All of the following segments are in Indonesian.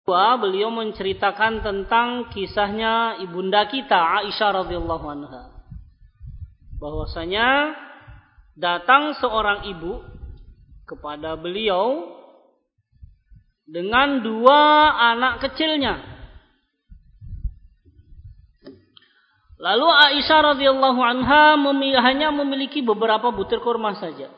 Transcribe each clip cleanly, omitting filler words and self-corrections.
beliau menceritakan tentang kisahnya ibunda kita Aisyah radhiyallahu anha. Bahwasanya datang seorang ibu kepada beliau dengan dua anak kecilnya. Lalu Aisyah radhiyallahu anha hanya memiliki beberapa butir kurma saja.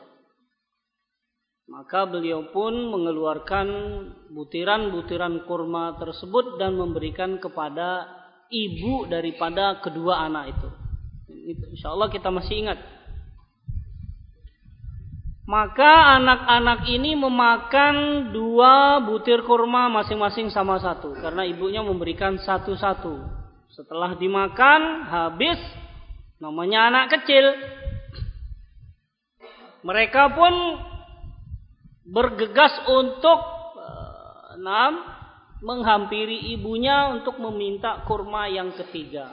Maka beliau pun mengeluarkan butiran-butiran kurma tersebut dan memberikan kepada ibu daripada kedua anak itu. Insyaallah kita masih ingat. Maka anak-anak ini memakan 2 butir kurma masing-masing sama satu. Karena ibunya memberikan satu-satu. Setelah dimakan, habis, namanya anak kecil. Mereka pun bergegas untuk menghampiri ibunya untuk meminta kurma yang ketiga.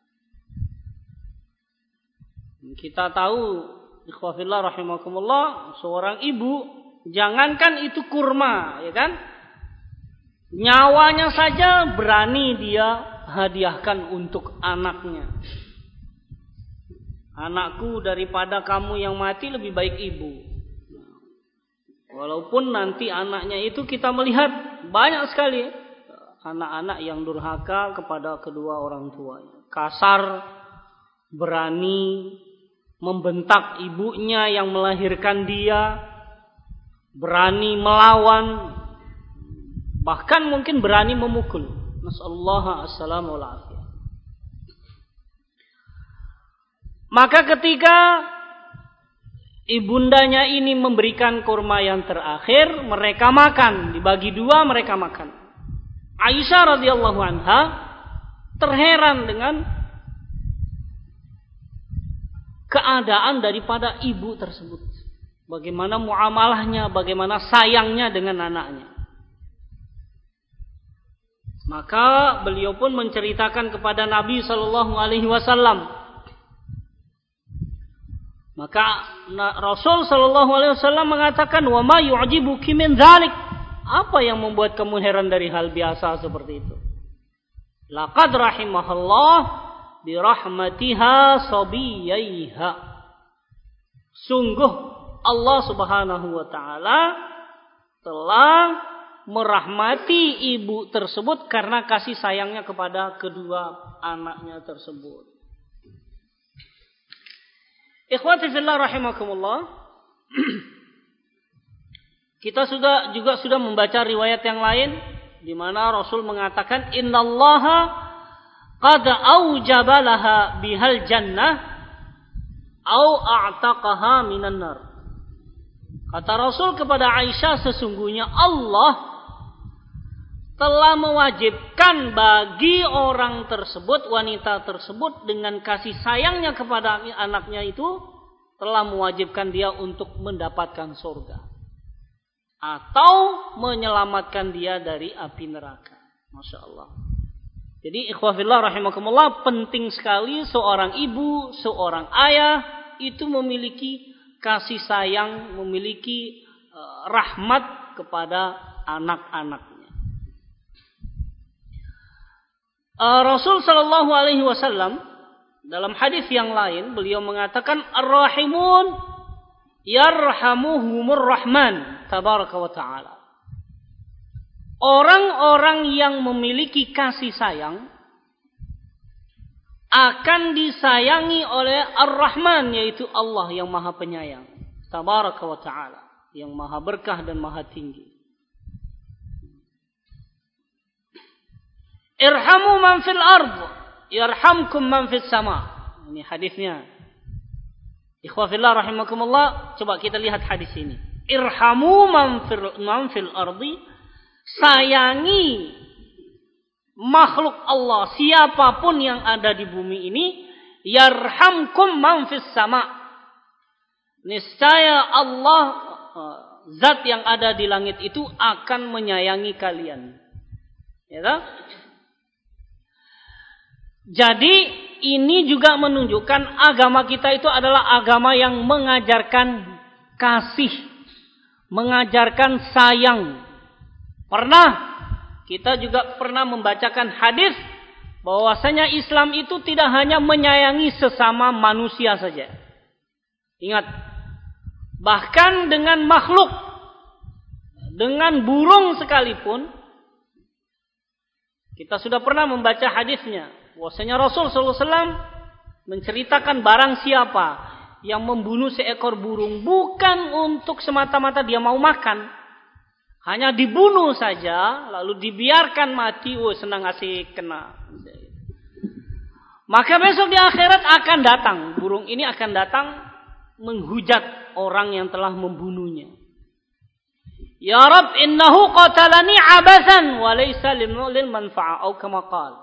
Kita tahu, ikhwafillah rahimakumullah, seorang ibu, jangankan itu kurma, ya kan? Nyawanya saja berani dia hadiahkan untuk anaknya. Anakku, daripada kamu yang mati lebih baik ibu. Walaupun nanti anaknya itu kita melihat banyak sekali anak-anak yang durhaka kepada kedua orang tuanya. Kasar, berani membentak ibunya yang melahirkan dia, berani melawan, bahkan mungkin berani memukul. Nasallahu assalamu alaihi. Maka ketika ibundanya ini memberikan kurma yang terakhir, mereka makan, dibagi 2 mereka makan. Aisyah radhiyallahu anha terheran dengan keadaan daripada ibu tersebut. Bagaimana muamalahnya, bagaimana sayangnya dengan anaknya. Maka beliau pun menceritakan kepada Nabi sallallahu alaihi wasallam. Maka Rasul sallallahu alaihi wasallam mengatakan, "Wa ma yu'jibuki min dzalik?" Apa yang membuat kamu heran dari hal biasa seperti itu? Laqad rahimahallah bi rahmatiha sabiyaiha. Sungguh Allah Subhanahu wa taala telah merahmati ibu tersebut karena kasih sayangnya kepada kedua anaknya tersebut. Ikhwati fillah rahimakumullah. Kita sudah membaca riwayat yang lain di mana Rasul mengatakan innallaha qad aujaba laha bihal jannah au a'taqaha minan nar. Kata Rasul kepada Aisyah, sesungguhnya Allah telah mewajibkan bagi orang tersebut, wanita tersebut, dengan kasih sayangnya kepada anaknya itu, telah mewajibkan dia untuk mendapatkan surga atau menyelamatkan dia dari api neraka. Masya Allah. Jadi ikhwafillah rahimakumullah, penting sekali seorang ibu, seorang ayah itu memiliki kasih sayang, memiliki rahmat kepada anak-anaknya. Rasul sallallahu alaihi wasallam dalam hadis yang lain beliau mengatakan ar-rahimun yarhamuhumur rahman tabaraka wa taala. Orang-orang yang memiliki kasih sayang akan disayangi oleh Ar-Rahman, yaitu Allah yang Maha Penyayang, tabaraka wa taala, yang Maha Berkah dan Maha Tinggi. Irhamu man fil ard yarhamkum man fis sama. Ini hadisnya. Ikhwafillah rahimakumullah, coba kita lihat hadis ini. Irhamu man fil ardi, sayangi makhluk Allah, siapapun yang ada di bumi ini, yarhamkum man fis sama. Niscaya Allah, zat yang ada di langit itu akan menyayangi kalian. Ya tak? Jadi ini juga menunjukkan agama kita itu adalah agama yang mengajarkan kasih, mengajarkan sayang. Pernah kita juga pernah membacakan hadis bahwasanya Islam itu tidak hanya menyayangi sesama manusia saja. Ingat, bahkan dengan makhluk, dengan burung sekalipun, kita sudah pernah membaca hadisnya. Bahwasanya Rasul SAW menceritakan barang siapa yang membunuh seekor burung bukan untuk semata-mata dia mau makan, hanya dibunuh saja lalu dibiarkan mati, senang asik kena. Maka besok di akhirat akan datang, burung ini akan datang menghujat orang yang telah membunuhnya. Ya Rabb, innahu qatalani abasan wa laysa lil manfa'a atau kama qala.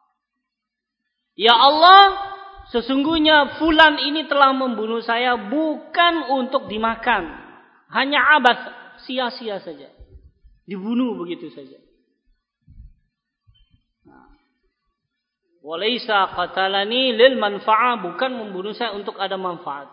Ya Allah, sesungguhnya fulan ini telah membunuh saya bukan untuk dimakan. Hanya abas, sia-sia saja. Dibunuh begitu saja. Walaysa qatalani lil manfa'a, bukan membunuh saya untuk ada manfaat.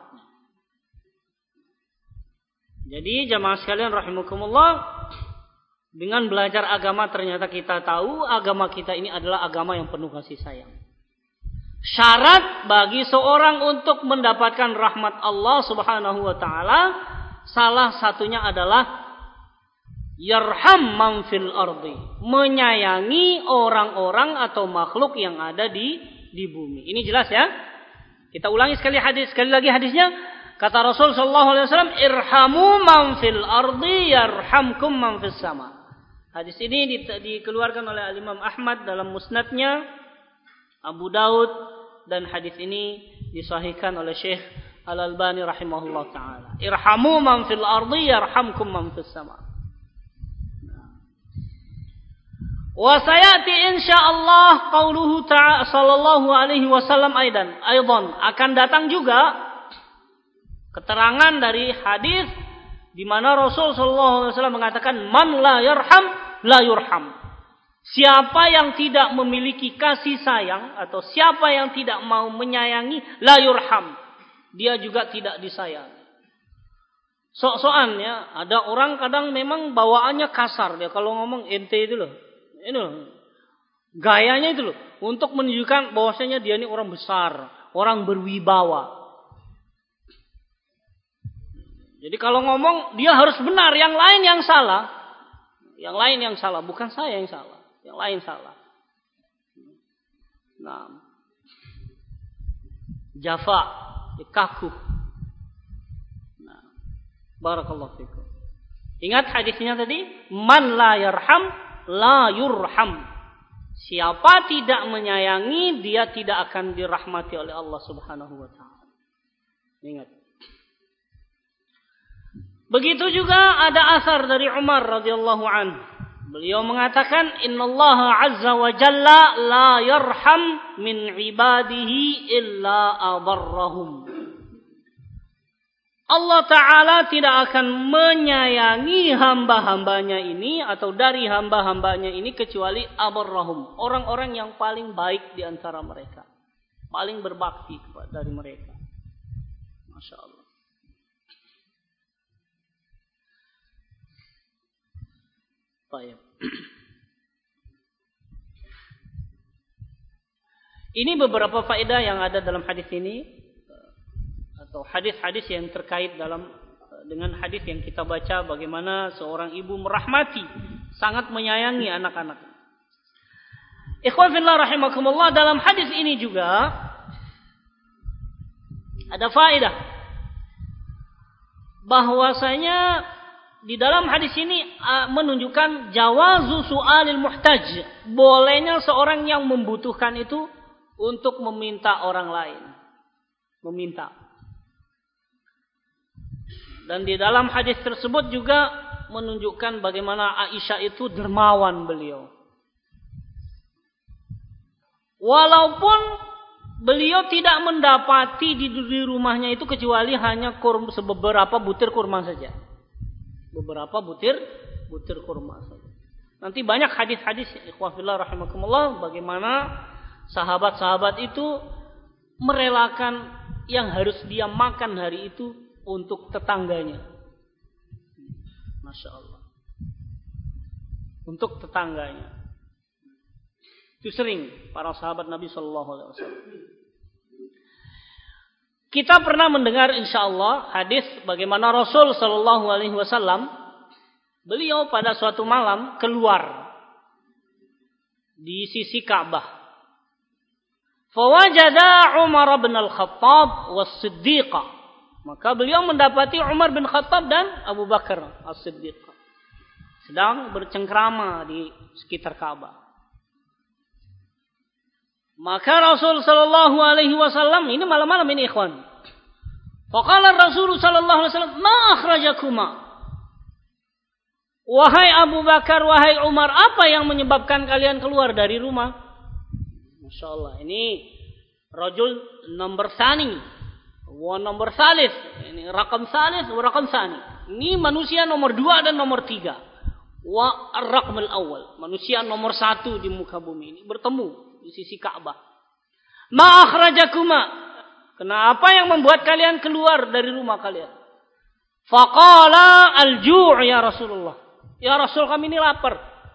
Jadi jamaah sekalian rahimakumullah, dengan belajar agama ternyata kita tahu agama kita ini adalah agama yang penuh kasih sayang. Syarat bagi seorang untuk mendapatkan rahmat Allah Subhanahu wa taala salah satunya adalah yarham man fil ardi, menyayangi orang-orang atau makhluk yang ada di bumi. Ini jelas ya? Kita ulangi sekali lagi hadisnya. Kata Rasul sallallahu alaihi wasallam, irhamu man fil ardi yarhamkum man fis sama. Hadis ini dikeluarkan oleh Imam Ahmad dalam musnadnya, Abu Daud, dan hadis ini disahihkan oleh Syekh Al-Albani rahimahullah taala. Irhamu man fil ardi yarhamkum man fis sama. Wa sayati insyaallah qauluhu ta'ala sallallahu alaihi wasallam aidan akan datang juga keterangan dari hadis di mana Rasul sallallahu alaihi wasallam mengatakan man la yarham la yurham. Siapa yang tidak memiliki kasih sayang atau siapa yang tidak mau menyayangi la yurham, dia juga tidak disayangi. Sok-sokan ya, ada orang kadang memang bawaannya kasar dia kalau ngomong ente itu loh. Ini loh. Gayanya itu loh untuk menunjukkan bahwasanya dia ini orang besar, orang berwibawa. Jadi kalau ngomong dia harus benar, yang lain yang salah. Yang lain yang salah, bukan saya yang salah. Yang lain salah. Nah. Jafa, kaku. Nah. Barakallahu fikum. Ingat hadisnya tadi, man la yarham la yurham. Siapa tidak menyayangi, dia tidak akan dirahmati oleh Allah Subhanahu wa taala. Ingat. Begitu juga ada asar dari Umar radhiyallahu anhu. Beliau mengatakan, innallaha azza wa jalla la yarham min ibadihi illa adarrahum. Allah Ta'ala tidak akan menyayangi hamba-hambanya ini atau dari hamba-hambanya ini kecuali adarrahum, orang-orang yang paling baik di antara mereka, paling berbakti dari mereka. Masya Allah. Baik. Ini beberapa faedah yang ada dalam hadis ini atau hadis-hadis yang terkait dengan hadis yang kita baca, bagaimana seorang ibu merahmati, sangat menyayangi anak-anak. Ikhwan fillah rahimakumullah, dalam hadis ini juga ada faedah bahwasanya di dalam hadis ini menunjukkan jawazu su'alil muhtaj, bolehnya seorang yang membutuhkan itu untuk meminta orang lain, meminta. Dan di dalam hadis tersebut juga menunjukkan bagaimana Aisyah itu dermawan beliau. Walaupun beliau tidak mendapati di rumahnya itu kecuali hanya beberapa butir kurma saja. Beberapa butir kurma saja. Nanti banyak hadis-hadis ikhwah fillah rahimakumullah bagaimana sahabat-sahabat itu merelakan yang harus dia makan hari itu untuk tetangganya. Masya Allah. Untuk tetangganya. Itu sering para sahabat Nabi sallallahu alaihi wasallam. Kita pernah mendengar insyaallah hadis bagaimana Rasul sallallahu alaihi wasallam beliau pada suatu malam keluar di sisi Ka'bah. Fawajada Umar bin Al-Khattab was-Siddiq. Maka beliau mendapati Umar bin Khattab dan Abu Bakar As-Siddiq sedang bercengkrama di sekitar Ka'bah. Maka Rasul sallallahu alaihi wasallam ini malam-malam ini ikhwan. Faqala Rasul sallallahu alaihi wasallam, "Ma akhrajakuma?" Wahai Abu Bakar, wahai Umar, apa yang menyebabkan kalian keluar dari rumah? Masya Allah, ini rajul nomor sani, wa nomor salis, ini rakam salis, wa rakam sani. Ini manusia nomor 2 dan nomor 3. Wa ar-raqmul awal, manusia nomor 1 di muka bumi ini bertemu di sisi Ka'bah. Ma akhrajakuma? Kenapa yang membuat kalian keluar dari rumah kalian? Faqala al-ju' ya Rasulullah. Ya Rasul, kami ini lapar.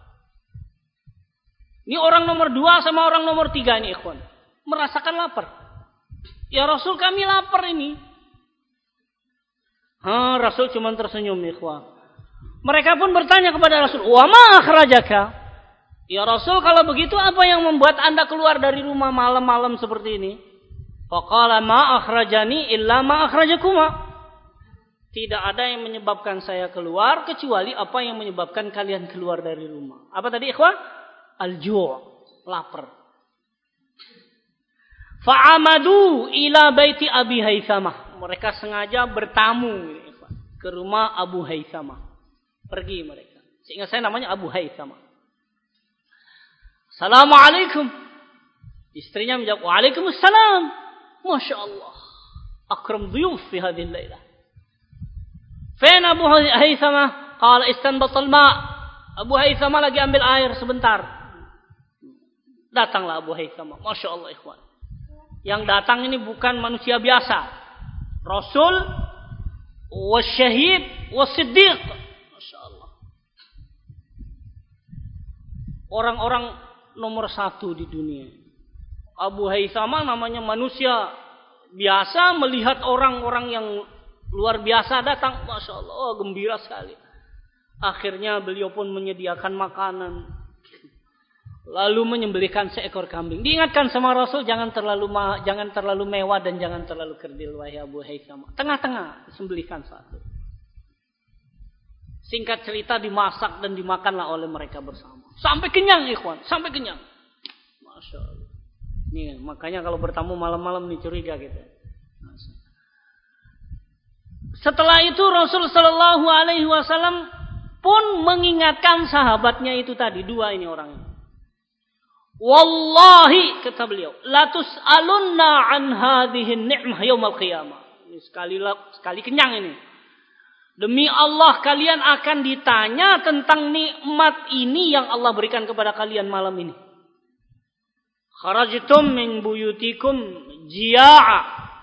Ini orang nomor 2 sama orang nomor 3 ini ikhwan. Merasakan lapar. Ya Rasul, kami lapar ini. Rasul cuma tersenyum ikhwan. Mereka pun bertanya kepada Rasul, "Wa ma akhrajaka?" Ya Rasul, kalau begitu apa yang membuat Anda keluar dari rumah malam-malam seperti ini? Faqala ma akhrajani illa ma akhrajakuma. Tidak ada yang menyebabkan saya keluar kecuali apa yang menyebabkan kalian keluar dari rumah. Apa tadi ikhwan? Al-ju', lapar. Fa'amadu ila baiti Abi Haitsamah. Mereka sengaja bertamu ke rumah Abu Haitsamah. Pergi mereka. Seingat saya namanya Abu Haitsamah. Assalamualaikum. Istrinya menjawab, "Waalaikumsalam." Masya Allah. Akram dhuyuf fi hadhihi al-lailah. Fain Abu Haitsamah? Qala istanbat al-ma'. Abu Haitsamah lagi ambil air sebentar. Datanglah Abu Haitsamah. Masya Allah ikhwan. Yang datang ini bukan manusia biasa. Rasul wasyahid wasiddiq. Masya Allah. Orang-orang nomor 1 di dunia. Abu Haitsamah namanya manusia biasa melihat orang-orang yang luar biasa datang. Masya Allah, gembira sekali. Akhirnya beliau pun menyediakan makanan. Lalu menyembelihkan seekor kambing. Diingatkan sama Rasul, jangan terlalu mewah dan jangan terlalu kerdil, wahai Abu Haitsamah. Tengah-tengah, sembelihkan satu. Singkat cerita, dimasak dan dimakanlah oleh mereka bersama. Sampai kenyang ikhwan, sampai kenyang. Masya Allah. Nih, makanya kalau bertamu malam-malam nih curiga gitu. Setelah itu Rasul sallallahu alaihi wasallam pun mengingatkan sahabatnya itu tadi, 2 ini orangnya. Wallahi, kata beliau, la tus'alunna an hadhihi ni'mah yaumil qiyamah. Ini sekali kenyang ini. Demi Allah kalian akan ditanya tentang nikmat ini yang Allah berikan kepada kalian malam ini. Kharajtum min buyutikum jia'a.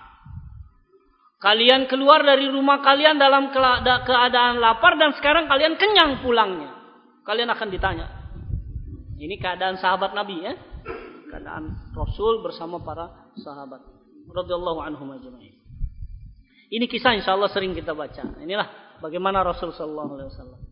Kalian keluar dari rumah kalian dalam keadaan lapar dan sekarang kalian kenyang pulangnya. Kalian akan ditanya. Ini keadaan sahabat Nabi ya. Keadaan Rasul bersama para sahabat radhiyallahu anhum ajma'in. Ini kisah insyaallah sering kita baca. Inilah bagaimana Rasul sallallahu alaihi wasallam.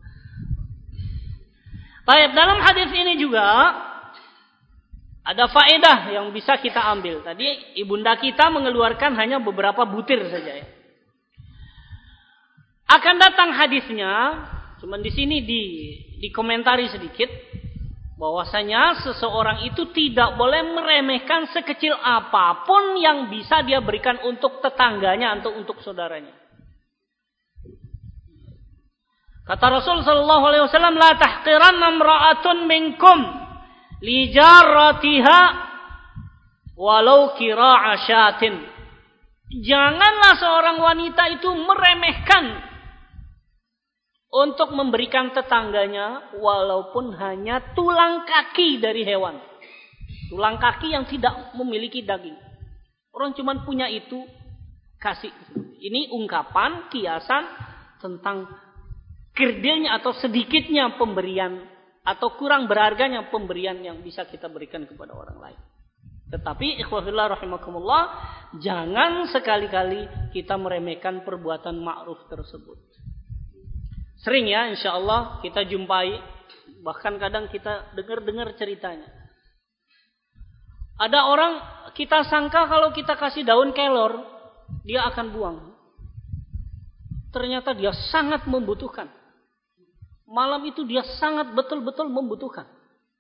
Baik, dalam hadis ini juga ada faedah yang bisa kita ambil. Tadi ibunda kita mengeluarkan hanya beberapa butir saja ya. Akan datang hadisnya, cuman di sini dikomentari sedikit bahwasanya seseorang itu tidak boleh meremehkan sekecil apapun yang bisa dia berikan untuk tetangganya atau untuk saudaranya. Kata Rasul sallallahu alaihi wasallam, la tahqiranna imra'atun minkum li jaratiha walau qira'a syatin. Janganlah seorang wanita itu meremehkan untuk memberikan tetangganya walaupun hanya tulang kaki dari hewan. Tulang kaki yang tidak memiliki daging. Orang cuma punya itu, kasih. Ini ungkapan, kiasan tentang kerdilnya atau sedikitnya pemberian atau kurang berharganya pemberian yang bisa kita berikan kepada orang lain. Tetapi ikhwah fillah rahimakumullah, jangan sekali-kali kita meremehkan perbuatan ma'ruf tersebut. Sering ya insyaallah kita jumpai, bahkan kadang kita dengar ceritanya. Ada orang kita sangka kalau kita kasih daun kelor, dia akan buang. Ternyata dia sangat membutuhkan. Malam itu dia sangat betul-betul membutuhkan.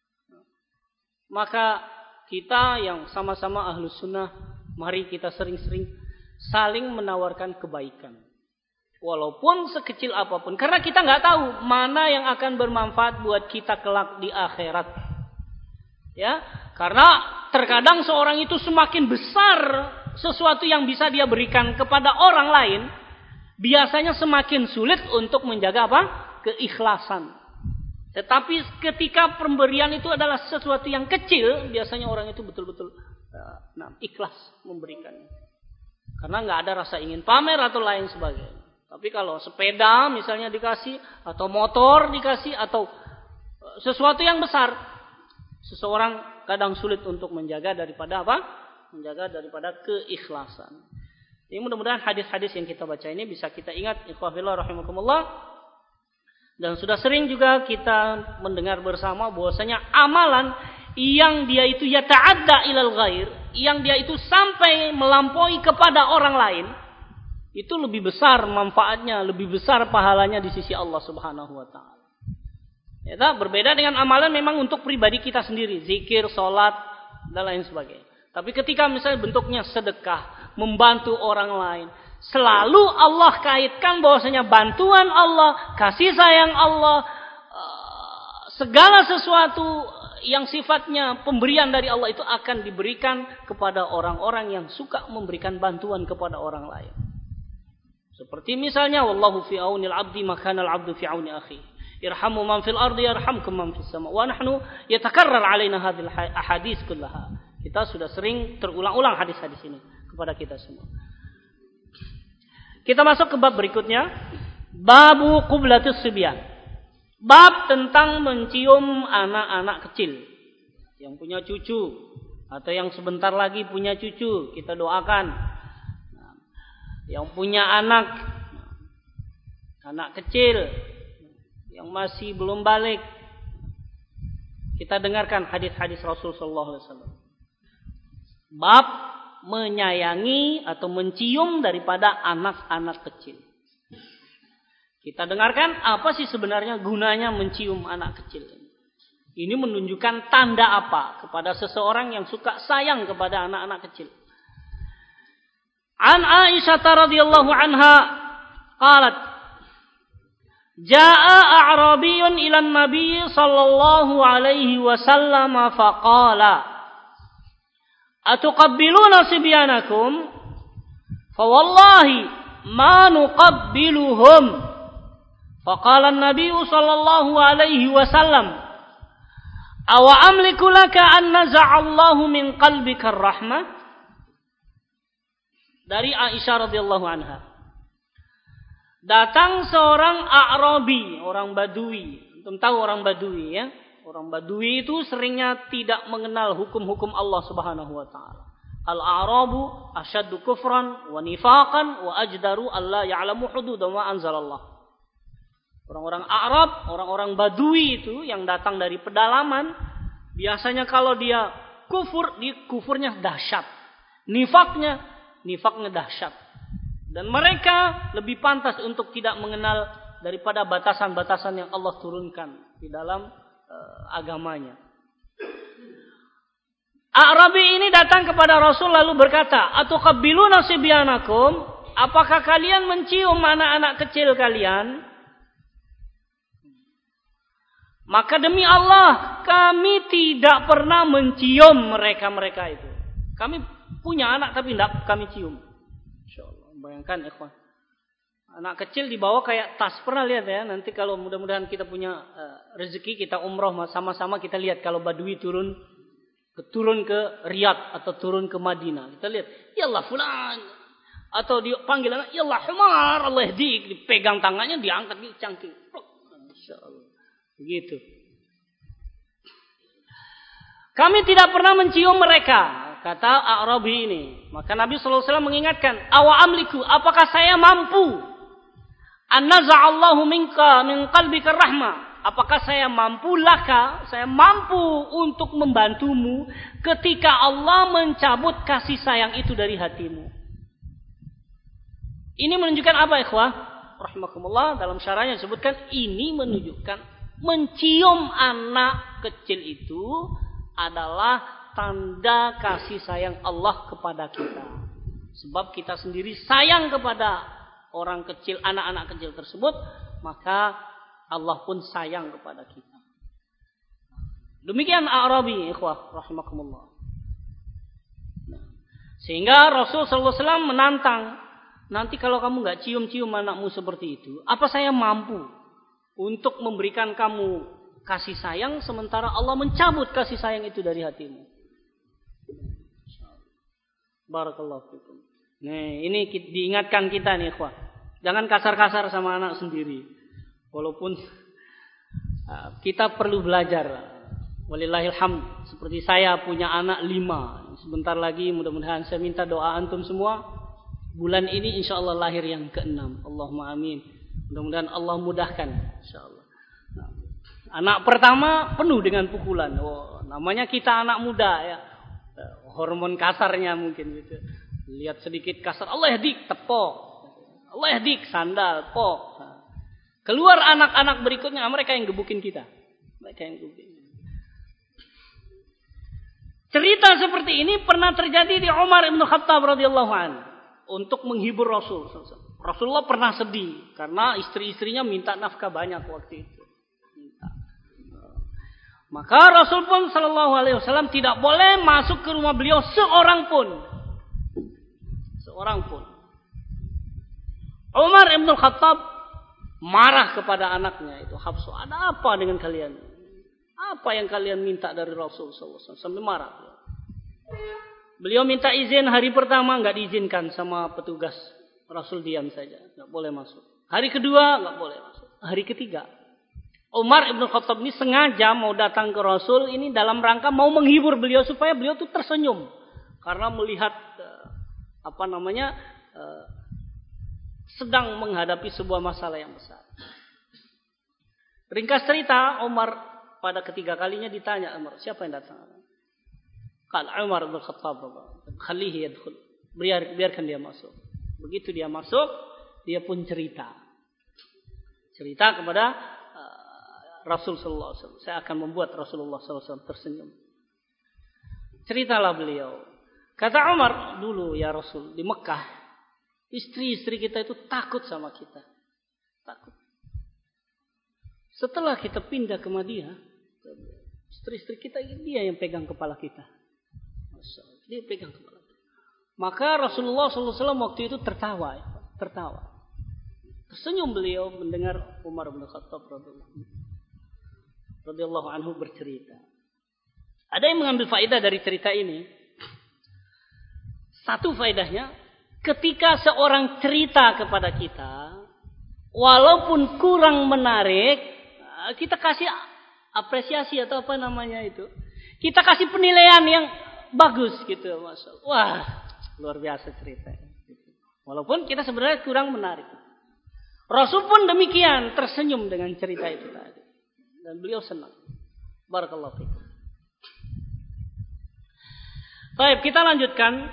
Maka kita yang sama-sama ahlus sunnah, mari kita sering-sering saling menawarkan kebaikan. Walaupun sekecil apapun. Karena kita nggak tahu mana yang akan bermanfaat buat kita kelak di akhirat. Ya, karena terkadang seorang itu semakin besar sesuatu yang bisa dia berikan kepada orang lain, biasanya semakin sulit untuk menjaga apa? Keikhlasan. Tetapi ketika pemberian itu adalah sesuatu yang kecil, biasanya orang itu betul-betul ikhlas memberikannya. Karena nggak ada rasa ingin pamer atau lain sebagainya. Tapi kalau sepeda misalnya dikasih, atau motor dikasih, atau sesuatu yang besar, seseorang kadang sulit untuk menjaga daripada apa? Menjaga daripada keikhlasan. Jadi mudah-mudahan hadis-hadis yang kita baca ini bisa kita ingat, ikhwah fillah rahimakumullah. Dan sudah sering juga kita mendengar bersama bahwasanya amalan yang dia itu yata'adda ilal ghair, yang dia itu sampai melampaui kepada orang lain, itu lebih besar manfaatnya, lebih besar pahalanya di sisi Allah Subhanahu wa taala. Ya, berbeda dengan amalan memang untuk pribadi kita sendiri, zikir, salat dan lain sebagainya. Tapi ketika misalnya bentuknya sedekah, membantu orang lain, selalu Allah kaitkan bahwasanya bantuan Allah, kasih sayang Allah, segala sesuatu yang sifatnya pemberian dari Allah itu akan diberikan kepada orang-orang yang suka memberikan bantuan kepada orang lain. Seperti misalnya wallahu fi aunil abdi makana al abdu fi auni akhi. Irhamu man fil ardi yarhamkum man fis sama. Wa nahnu yatakarrar alaina hadhil ahadits kullaha. Kita sudah sering terulang-ulang hadis-hadis ini kepada kita semua. Kita masuk ke bab berikutnya. Babu qublatus sibyan. Bab tentang mencium anak-anak kecil yang punya cucu atau yang sebentar lagi punya cucu, kita doakan. Yang punya anak kecil yang masih belum balik, kita dengarkan hadis-hadis Rasul sallallahu alaihi wasallam. Bab menyayangi atau mencium daripada anak-anak kecil. Kita dengarkan apa sih sebenarnya gunanya mencium anak kecil. Ini menunjukkan tanda apa kepada seseorang yang suka sayang kepada anak-anak kecil. An Aisyah radhiyallahu anha qalat Jaa a'rabiyyun ila an-nabiy sallallahu alaihi wasallam faqala Atuqabbiluna sibyanakum fawallahi ma nuqabbiluhum faqala an-nabiy sallallahu alaihi wasallam awa amliku laka an naza'allahu min qalbika ar-rahmah. Dari Aisyah radhiyallahu anha, datang seorang A'rabi, orang Badui. Antum tahu orang Badui ya? Orang Badui itu seringnya tidak mengenal hukum-hukum Allah Subhanahu wa taala. Al-A'rabu asyaddu kufran wa nifaqan wa ajdaru alla ya'lamu hudud ma anzalallah. Orang-orang Arab, orang-orang Badui itu yang datang dari pedalaman, biasanya kalau dia kufur, kufurnya dahsyat. Nifaknya dahsyat. Dan mereka lebih pantas untuk tidak mengenal daripada batasan-batasan yang Allah turunkan di dalam agamanya. A'rabi ini datang kepada Rasul lalu berkata, Atuqabbiluna sibyanakum, apakah kalian mencium anak-anak kecil kalian? Maka demi Allah, kami tidak pernah mencium mereka-mereka itu. Kami punya anak tapi tidak kami cium. Insyaallah, bayangkan ikhwan. Anak kecil dibawa kayak tas. Pernah lihat ya? Nanti kalau mudah-mudahan kita punya rezeki, kita umroh sama-sama kita lihat kalau Badui turun ke Riyadh atau turun ke Madinah. Kita lihat, yallah fulan. Atau dipanggil anak, yallah Umar, Allah yahdik. Dipegang tangannya, diangkat di cangking. Insyaallah. Begitu. Kami tidak pernah mencium mereka, kata A'rabi ini. Maka Nabi sallallahu alaihi wasallam mengingatkan, "Awa amliku, apakah saya mampu an naza'allahu minka min qalbika rahmah? Apakah saya mampu untuk membantumu ketika Allah mencabut kasih sayang itu dari hatimu?" Ini menunjukkan apa, ikhwah? Rahimakumullah, dalam syarahnya disebutkan ini menunjukkan mencium anak kecil itu adalah tanda kasih sayang Allah kepada kita. Sebab kita sendiri sayang kepada orang kecil, anak-anak kecil tersebut, maka Allah pun sayang kepada kita. Demikian A'rabi, ikhwah rahimakumullah. Sehingga Rasul sallallahu alaihi wasallam menantang, nanti kalau kamu enggak cium-cium anakmu seperti itu, apa saya mampu untuk memberikan kamu kasih sayang sementara Allah mencabut kasih sayang itu dari hatimu? Barakallahu fikum. Nih, ini diingatkan kita nih, ikhwah. Jangan kasar-kasar sama anak sendiri. Walaupun kita perlu belajar. Walillahil hamd. Seperti saya punya anak 5. Sebentar lagi mudah-mudahan saya minta doa antum semua. Bulan ini insyaallah lahir yang ke-6. Allahumma amin. Mudah-mudahan Allah mudahkan insyaallah. Anak pertama penuh dengan pukulan. Oh, namanya kita anak muda ya. Hormon kasarnya mungkin gitu. Lihat sedikit kasar, Allah yahdik, tepok. Allah yahdik, sandal, pok. Keluar anak-anak berikutnya, mereka yang gebukin kita. Mereka yang gebukin. Cerita seperti ini pernah terjadi di Umar bin Khattab radhiyallahu anhu untuk menghibur Rasul. Rasulullah pernah sedih karena istri-istrinya minta nafkah banyak waktu itu. Maka Rasul pun sallallahu alaihi wasallam tidak boleh masuk ke rumah beliau seorang pun. Umar bin Khattab marah kepada anaknya itu, Hafsah, ada apa dengan kalian? Apa yang kalian minta dari Rasul sallallahu alaihi wasallam? Sampai marah. Beliau minta izin hari pertama enggak diizinkan sama petugas. Rasul diam saja, enggak boleh masuk. Hari kedua enggak boleh masuk. Hari ketiga Umar ibn Khattab ini sengaja mau datang ke Rasul ini dalam rangka mau menghibur beliau supaya beliau tuh tersenyum karena melihat sedang menghadapi sebuah masalah yang besar. Ringkas cerita, Umar pada ketiga kalinya ditanya, Umar, siapa yang datang? Qala Umar ibn Khattab, "Khalihi yadkhul." Biarkan dia masuk. Begitu dia masuk, dia pun cerita kepada Rasul sallallahu alaihi wasallam. Saya akan membuat Rasulullah sallallahu alaihi wasallam tersenyum. Ceritalah beliau. Kata Umar, dulu ya Rasul, di Mekah, istri-istri kita itu takut sama kita. Takut. Setelah kita pindah ke Madinah, istri-istri kita dia yang pegang kepala kita. Dia pegang kepala kita. Maka Rasulullah sallallahu alaihi wasallam waktu itu tertawa. Tersenyum beliau mendengar Umar bin Khattab radhiyallahu anhu bercerita. Ada yang mengambil faedah dari cerita ini. Satu faedahnya, ketika seorang cerita kepada kita, walaupun kurang menarik, kita kasih apresiasi atau apa namanya itu. Kita kasih penilaian yang bagus gitu, masalah. Wah, luar biasa cerita. Walaupun kita sebenarnya kurang menarik. Rasul pun demikian, tersenyum dengan cerita itu tadi. Dan beliau senang. Barakallahu fikum. Baik, kita lanjutkan.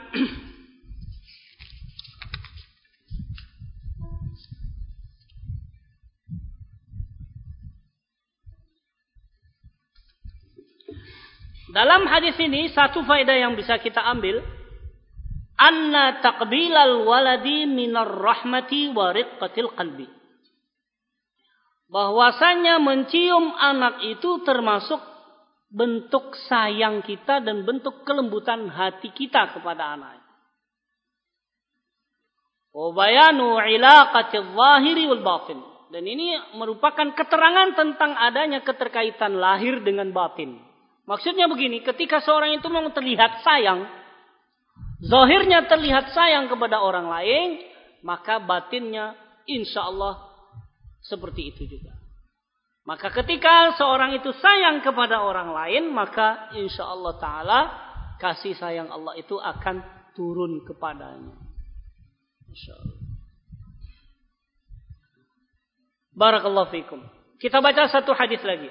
Dalam hadis ini satu faedah yang bisa kita ambil, anna taqbilal waladi minar rahmati wa riqqatil qalbi. Bahwasanya mencium anak itu termasuk bentuk sayang kita dan bentuk kelembutan hati kita kepada anak. Wa bayanu ilaqatil zahiri wal batin. Dan ini merupakan keterangan tentang adanya keterkaitan lahir dengan batin. Maksudnya begini, ketika seorang itu memang terlihat sayang, zahirnya terlihat sayang kepada orang lain, maka batinnya insya Allah seperti itu juga. Maka ketika seorang itu sayang kepada orang lain, maka insya Allah Ta'ala kasih sayang Allah itu akan turun kepadanya. Insya Allah. Barakallahu fikum. Kita baca satu hadis lagi.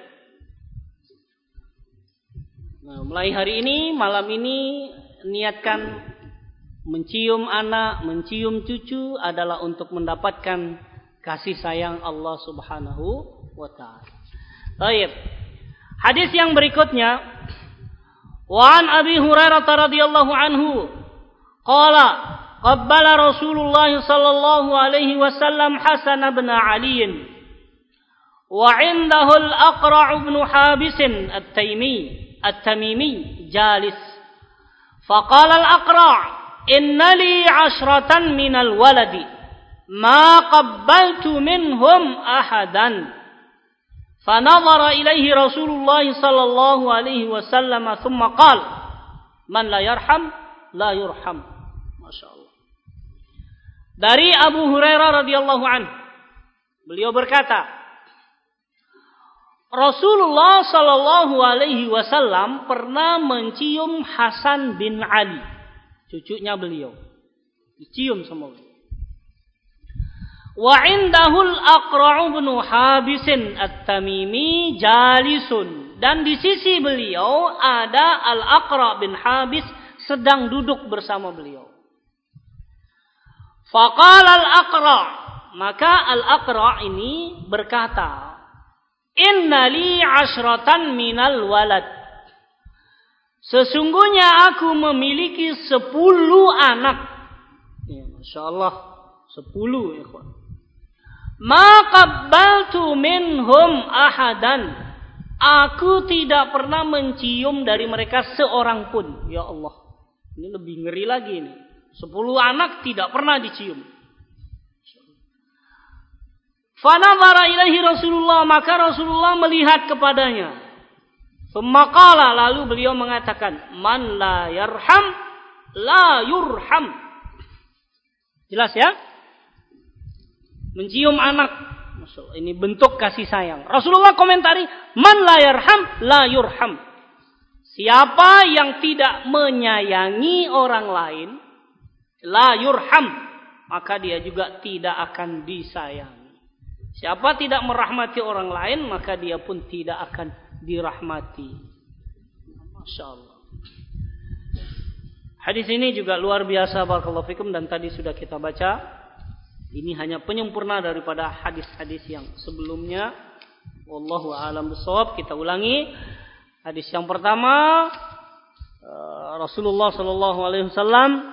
Nah, mulai hari ini, malam ini, niatkan mencium anak, mencium cucu adalah untuk mendapatkan kasih sayang Allah Subhanahu wa ta'ala. Baik. Hadis yang berikutnya, wa an Abi Hurairah radhiyallahu anhu qala qabbala Rasulullah sallallahu alaihi wasallam Hasan bin Ali wa 'indahu al-Aqra' bin Habis at-Tamimi jalis. Faqala al-Aqra' inna li 'ashratan min al-waladi ma qabbaltu minhum ahadan. Fanadhara ilaihi Rasulullah sallallahu alaihi wasallam thumma qala man la yarham la yurham. Masyaallah. Dari Abu Hurairah radhiyallahu anhu, beliau berkata, Rasulullah sallallahu alaihi wasallam pernah mencium Hasan bin Ali, cucunya beliau. Dicium sama beliau. Wa indahul Aqra' bin Habis at-Tamimi jalisun, dan di sisi beliau ada Al-Aqra' bin Habis sedang duduk bersama beliau. Faqala Al-Aqra', maka Al-Aqra' ini berkata, inna li 'ashratan minal walad, sesungguhnya aku memiliki 10 anak. Ya, masyaallah, 10 ikhwan. Ma qabbaltu minhum ahadan, aku tidak pernah mencium dari mereka seorang pun. Ya Allah, ini lebih ngeri lagi ini. 10 anak tidak pernah dicium. Fanadhara ilaihi Rasulullah, maka Rasulullah melihat kepadanya. Tsumma qala, lalu beliau mengatakan, man la yarham la yurham. Jelas ya? Mencium anak, Masya, ini bentuk kasih sayang. Rasulullah komentari, man la yarham la yurham. Siapa yang tidak menyayangi orang lain, la yurham, maka dia juga tidak akan disayangi. Siapa tidak merahmati orang lain, maka dia pun tidak akan dirahmati. Masya Allah. Hadis ini juga luar biasa, barakallahu fikum, dan tadi sudah kita baca. Ini hanya penyempurna daripada hadis-hadis yang sebelumnya. Wallahu a'lam bishawab. Kita ulangi. Hadis yang pertama, Rasulullah sallallahu alaihi wasallam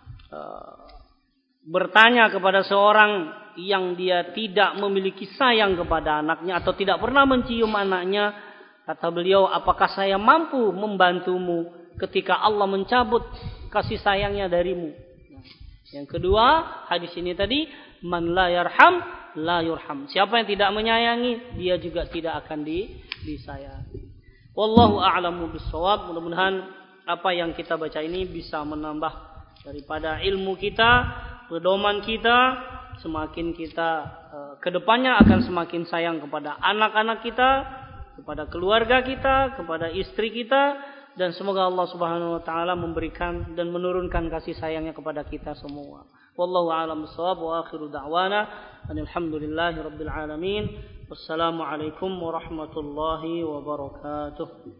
bertanya kepada seorang yang dia tidak memiliki sayang kepada anaknya atau tidak pernah mencium anaknya. Kata beliau, apakah saya mampu membantumu ketika Allah mencabut kasih sayangnya darimu? Yang kedua, hadis ini tadi, man la yarham la yurham. Siapa yang tidak menyayangi, dia juga tidak akan disayangi. Wallahu a'lamu bissawab. Mudah-mudahan apa yang kita baca ini bisa menambah daripada ilmu kita, pedoman kita, semakin kita kedepannya akan semakin sayang kepada anak-anak kita, kepada keluarga kita, kepada istri kita. Dan semoga Allah Subhanahu wa taala memberikan dan menurunkan kasih sayangnya kepada kita semua. Wallahu a'lam bishawab wa akhiru da'wana alhamdulillahi rabbil alamin. Wassalamu alaikum warahmatullahi wabarakatuh.